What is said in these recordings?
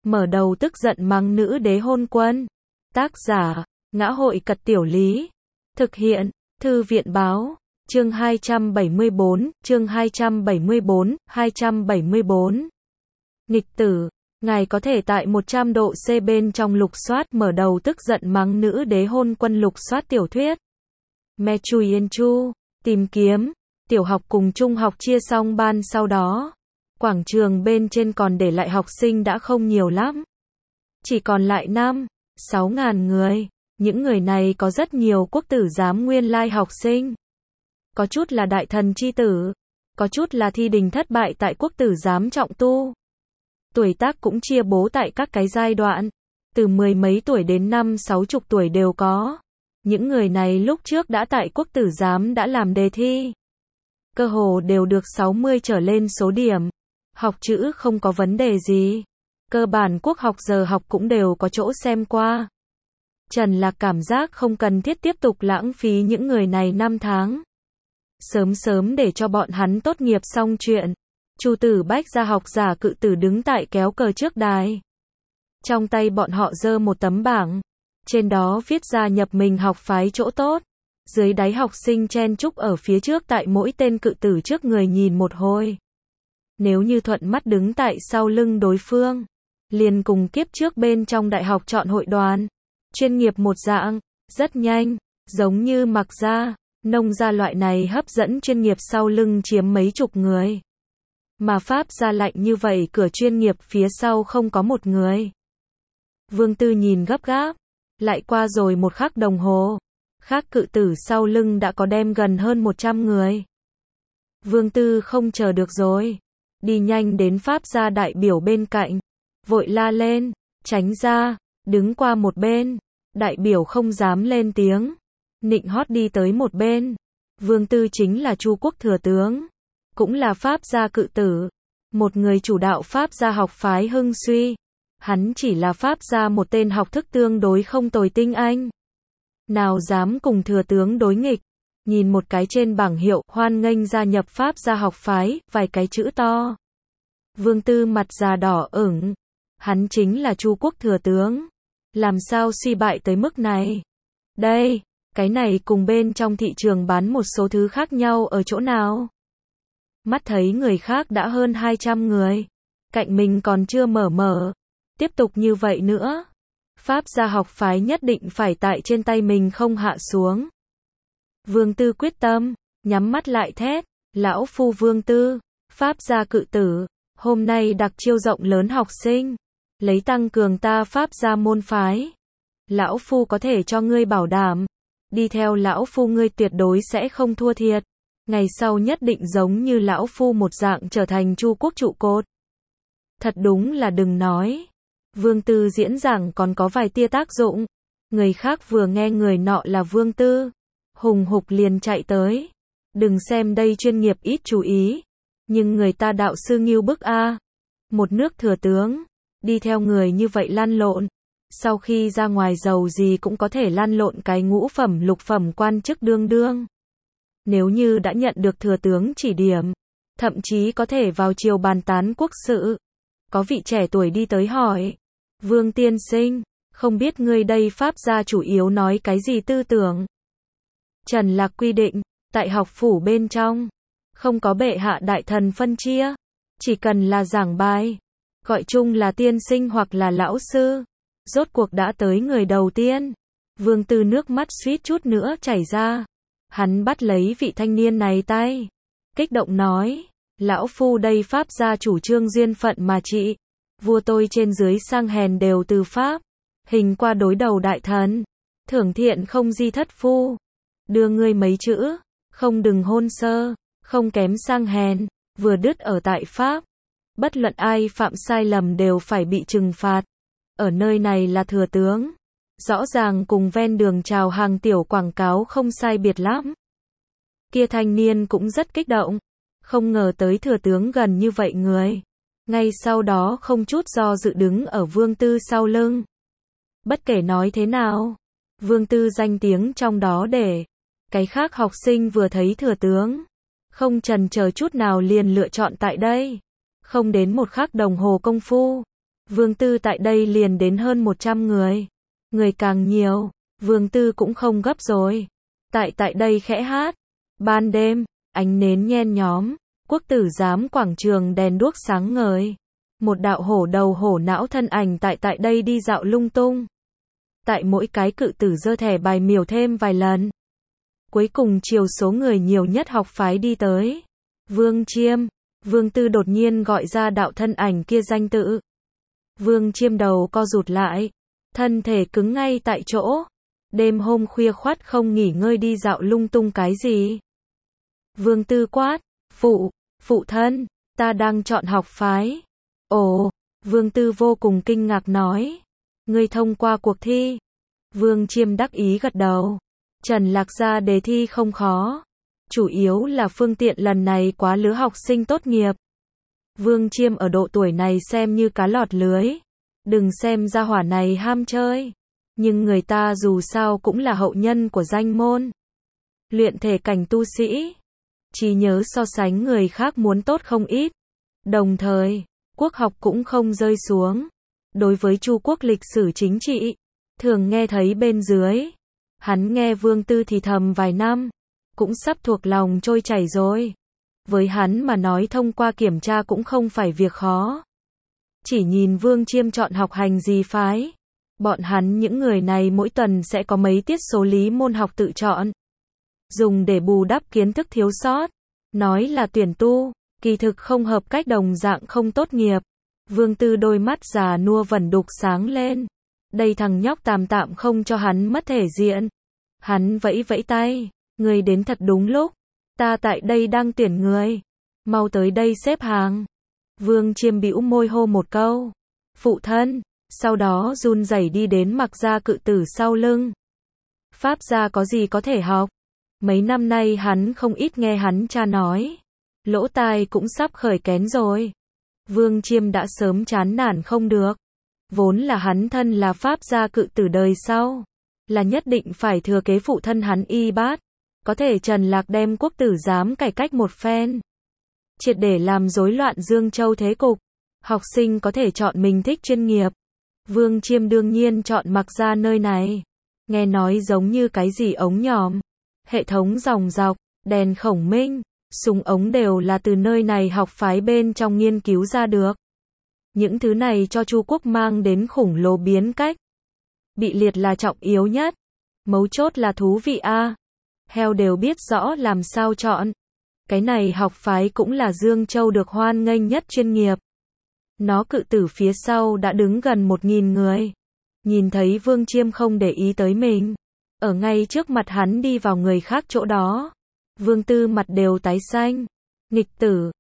mở đầu tức giận mắng nữ đế hôn quân. Tác giả, Ngã hội Cật Tiểu Lý. Thực hiện, Thư viện Báo. Chương 274, chương 274, 274. Nghịch tử, ngài có thể tại 100 độ C bên trong lục soát mở đầu tức giận mắng nữ đế hôn quân lục soát tiểu thuyết. Me Chui Yên Chu, tìm kiếm, tiểu học cùng trung học chia xong ban sau đó. Quảng trường bên trên còn để lại học sinh đã không nhiều lắm. Chỉ còn lại 5-6 ngàn người. Những người này có rất nhiều quốc tử giám nguyên lai học sinh. Có chút là đại thần chi tử. Có chút là thi đình thất bại tại quốc tử giám trọng tu. Tuổi tác cũng chia bố tại các cái giai đoạn. Từ 10 mấy tuổi đến 50-60 tuổi đều có. Những người này lúc trước đã tại quốc tử giám đã làm đề thi. Cơ hồ đều được 60 trở lên số điểm. Học chữ không có vấn đề gì. Cơ bản quốc học giờ học cũng đều có chỗ xem qua. Trần Lạc cảm giác không cần thiết tiếp tục lãng phí những người này 5 tháng. Sớm sớm để cho bọn hắn tốt nghiệp xong chuyện. Chu Tử Bách ra học giả cự tử đứng tại kéo cờ trước đài. Trong tay bọn họ giơ một tấm bảng. Trên đó viết ra nhập mình học phái chỗ tốt. Dưới đáy học sinh chen chúc ở phía trước tại mỗi tên cự tử trước người nhìn một hồi. Nếu như thuận mắt đứng tại sau lưng đối phương, liền cùng kiếp trước bên trong đại học chọn hội đoàn. Chuyên nghiệp một dạng, rất nhanh, giống như Mặc gia, Nông gia loại này hấp dẫn chuyên nghiệp sau lưng chiếm mấy chục người. Mà Pháp gia lạnh như vậy cửa chuyên nghiệp phía sau không có một người. Vương Tư nhìn gấp gáp, lại qua rồi một khắc đồng hồ. Khác cự tử sau lưng đã có đem gần hơn 100 người. Vương Tư không chờ được rồi. Đi nhanh đến Pháp gia đại biểu bên cạnh. Vội la lên, tránh ra, đứng qua một bên. Đại biểu không dám lên tiếng. Nịnh hót đi tới một bên. Vương Tư chính là Chu Quốc thừa tướng. Cũng là Pháp gia cự tử. Một người chủ đạo Pháp gia học phái hưng suy. Hắn chỉ là Pháp gia một tên học thức tương đối không tồi tinh anh. Nào dám cùng thừa tướng đối nghịch. Nhìn một cái trên bảng hiệu hoan nghênh gia nhập Pháp gia học phái, vài cái chữ to. Vương Tư mặt già đỏ ửng. Hắn chính là Chu Quốc thừa tướng. Làm sao suy bại tới mức này? Đây, cái này cùng bên trong thị trường bán một số thứ khác nhau ở chỗ nào? Mắt thấy người khác đã hơn 200 người. Cạnh mình còn chưa mở. Tiếp tục như vậy nữa. Pháp gia học phái nhất định phải tại trên tay mình không hạ xuống. Vương Tư quyết tâm, nhắm mắt lại thét. Lão phu Vương Tư, Pháp gia cự tử. Hôm nay đặc chiêu rộng lớn học sinh. Lấy tăng cường ta Pháp gia môn phái. Lão phu có thể cho ngươi bảo đảm. Đi theo lão phu ngươi tuyệt đối sẽ không thua thiệt. Ngày sau nhất định giống như lão phu một dạng trở thành Chu Quốc trụ cột. Thật đúng là đừng nói. Vương Tư diễn giảng còn có vài tia tác dụng. Người khác vừa nghe người nọ là Vương Tư. Hùng hục liền chạy tới. Đừng xem đây chuyên nghiệp ít chú ý. Nhưng người ta đạo sư nghiêu bức a. Một nước thừa tướng. Đi theo người như vậy lăn lộn. Sau khi ra ngoài giàu gì cũng có thể lăn lộn cái ngũ phẩm lục phẩm quan chức đương. Nếu như đã nhận được thừa tướng chỉ điểm. Thậm chí có thể vào triều bàn tán quốc sự. Có vị trẻ tuổi đi tới hỏi. Vương tiên sinh, không biết ngươi đây Pháp gia chủ yếu nói cái gì tư tưởng? Trần Lạc quy định, tại học phủ bên trong, không có bệ hạ đại thần phân chia. Chỉ cần là giảng bài, gọi chung là tiên sinh hoặc là lão sư. Rốt cuộc đã tới người đầu tiên. Vương Tư nước mắt suýt chút nữa chảy ra. Hắn bắt lấy vị thanh niên này tay. Kích động nói, lão phu đây Pháp gia chủ trương duyên phận mà trị. Vua tôi trên dưới sang hèn đều từ Pháp. Hình qua đối đầu đại thần. Thưởng thiện không di thất phu. Đưa ngươi mấy chữ. Không đừng hôn sơ. Không kém sang hèn. Vừa đứt ở tại Pháp. Bất luận ai phạm sai lầm đều phải bị trừng phạt. Ở nơi này là thừa tướng. Rõ ràng cùng ven đường chào hàng tiểu quảng cáo không sai biệt lắm. Kia thanh niên cũng rất kích động. Không ngờ tới thừa tướng gần như vậy người. Ngay sau đó không chút do dự đứng ở Vương Tư sau lưng. Bất kể nói thế nào, Vương Tư danh tiếng trong đó để. Cái khác học sinh vừa thấy thừa tướng. Không chần chờ chút nào liền lựa chọn tại đây. Không đến một khắc đồng hồ công phu. Vương Tư tại đây liền đến hơn 100 người. Người càng nhiều, Vương Tư cũng không gấp rồi. Tại đây khẽ hát. Ban đêm, ánh nến nhen nhóm, Quốc tử giám quảng trường đèn đuốc sáng ngời. Một đạo hổ đầu hổ não thân ảnh tại đây đi dạo lung tung. Tại mỗi cái cự tử giơ thẻ bài miểu thêm vài lần. Cuối cùng chiều số người nhiều nhất học phái đi tới. Vương Chiêm. Vương Tư đột nhiên gọi ra đạo thân ảnh kia danh tự. Vương Chiêm đầu co rụt lại. Thân thể cứng ngay tại chỗ. Đêm hôm khuya khoắt không nghỉ ngơi đi dạo lung tung cái gì. Vương Tư quát. Phụ thân, ta đang chọn học phái. Ồ, Vương Tư vô cùng kinh ngạc nói. Ngươi thông qua cuộc thi. Vương Chiêm đắc ý gật đầu. Trần Lạc gia đề thi không khó. Chủ yếu là phương tiện lần này quá lứa học sinh tốt nghiệp. Vương Chiêm ở độ tuổi này xem như cá lọt lưới. Đừng xem gia hỏa này ham chơi. Nhưng người ta dù sao cũng là hậu nhân của danh môn. Luyện thể cảnh tu sĩ. Trí nhớ so sánh người khác muốn tốt không ít. Đồng thời, quốc học cũng không rơi xuống. Đối với Chu quốc lịch sử chính trị, thường nghe thấy bên dưới. Hắn nghe Vương Tư thì thầm vài năm, cũng sắp thuộc lòng trôi chảy rồi. Với hắn mà nói thông qua kiểm tra cũng không phải việc khó. Chỉ nhìn Vương Chiêm chọn học hành gì phái. Bọn hắn những người này mỗi tuần sẽ có mấy tiết số lý môn học tự chọn. Dùng để bù đắp kiến thức thiếu sót. Nói là tuyển tu, kỳ thực không hợp cách đồng dạng không tốt nghiệp. Vương Tư đôi mắt già nua vẩn đục sáng lên. Đây thằng nhóc tạm không cho hắn mất thể diện. Hắn vẫy vẫy tay. Người đến thật đúng lúc. Ta tại đây đang tuyển người. Mau tới đây xếp hàng. Vương Chiêm bĩu môi hô một câu. Phụ thân. Sau đó run rẩy đi đến Mặc gia cự tử sau lưng. Pháp gia có gì có thể học. Mấy năm nay hắn không ít nghe hắn cha nói. Lỗ tai cũng sắp khởi kén rồi. Vương Chiêm đã sớm chán nản không được. Vốn là hắn thân là Pháp gia cự tử đời sau. Là nhất định phải thừa kế phụ thân hắn y bát. Có thể Trần Lạc đem quốc tử giám cải cách một phen. Triệt để làm rối loạn Dương Châu thế cục. Học sinh có thể chọn mình thích chuyên nghiệp. Vương Chiêm đương nhiên chọn Mặc gia nơi này. Nghe nói giống như cái gì ống nhòm. Hệ thống dòng dọc, đèn khổng minh, súng ống đều là từ nơi này học phái bên trong nghiên cứu ra được. Những thứ này cho Chu quốc mang đến khủng lồ biến cách. Bị liệt là trọng yếu nhất. Mấu chốt là thú vị a. Heo đều biết rõ làm sao chọn. Cái này học phái cũng là Dương Châu được hoan nghênh nhất chuyên nghiệp. Nó cự tử phía sau đã đứng gần 1000 người. Nhìn thấy Vương Chiêm không để ý tới mình. Ở ngay trước mặt hắn đi vào người khác chỗ đó. Vương Tư mặt đều tái xanh. Nghịch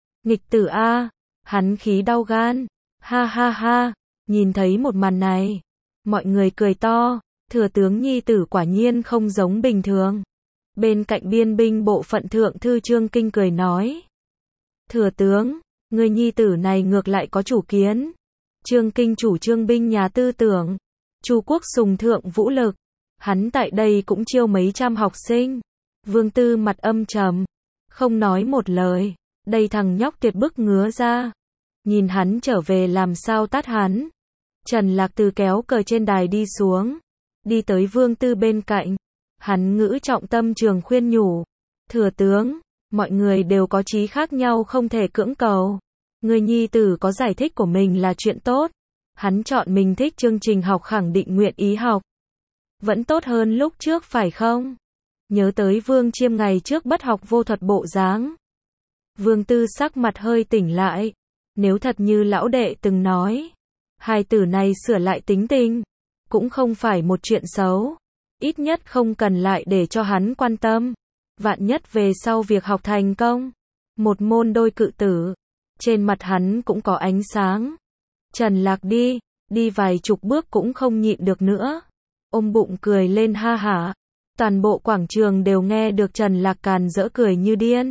tử a. Hắn khí đau gan. Ha ha ha. Nhìn thấy một màn này. Mọi người cười to. Thừa tướng nhi tử quả nhiên không giống bình thường. Bên cạnh biên binh bộ phận thượng thư Trương Kinh cười nói. Thừa tướng, người nhi tử này ngược lại có chủ kiến. Trương Kinh chủ trương binh nhà tư tưởng. Chu quốc sùng thượng vũ lực. Hắn tại đây cũng chiêu mấy trăm học sinh. Vương Tư mặt âm trầm. Không nói một lời. Đây thằng nhóc tuyệt bức ngứa ra. Nhìn hắn trở về làm sao tát hắn. Trần Lạc từ kéo cờ trên đài đi xuống. Đi tới Vương Tư bên cạnh. Hắn ngữ trọng tâm trường khuyên nhủ. Thừa tướng, mọi người đều có chí khác nhau không thể cưỡng cầu. Người nhi tử có giải thích của mình là chuyện tốt. Hắn chọn mình thích chương trình học khẳng định nguyện ý học. Vẫn tốt hơn lúc trước phải không? Nhớ tới Vương Chiêm ngày trước bất học vô thuật bộ dáng. Vương Tư sắc mặt hơi tỉnh lại. Nếu thật như lão đệ từng nói. Hài tử này sửa lại tính tình. Cũng không phải một chuyện xấu. Ít nhất không cần lại để cho hắn quan tâm. Vạn nhất về sau việc học thành công. Một môn đôi cự tử. Trên mặt hắn cũng có ánh sáng. Trần Lạc đi vài chục bước cũng không nhịn được nữa. Ôm bụng cười lên ha hả. Toàn bộ quảng trường đều nghe được Trần Lạc càn rỡ cười như điên.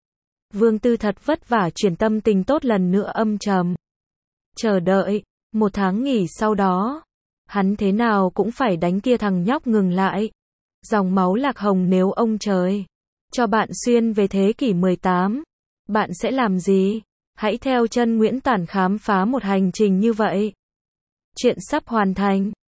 Vương Tư thật vất vả chuyển tâm tình tốt lần nữa âm trầm. Chờ đợi, 1 tháng nghỉ sau đó. Hắn thế nào cũng phải đánh kia thằng nhóc ngừng lại. Dòng máu Lạc Hồng nếu ông trời cho bạn xuyên về thế kỷ 18. Bạn sẽ làm gì? Hãy theo chân Nguyễn Tản khám phá một hành trình như vậy. Chuyện sắp hoàn thành.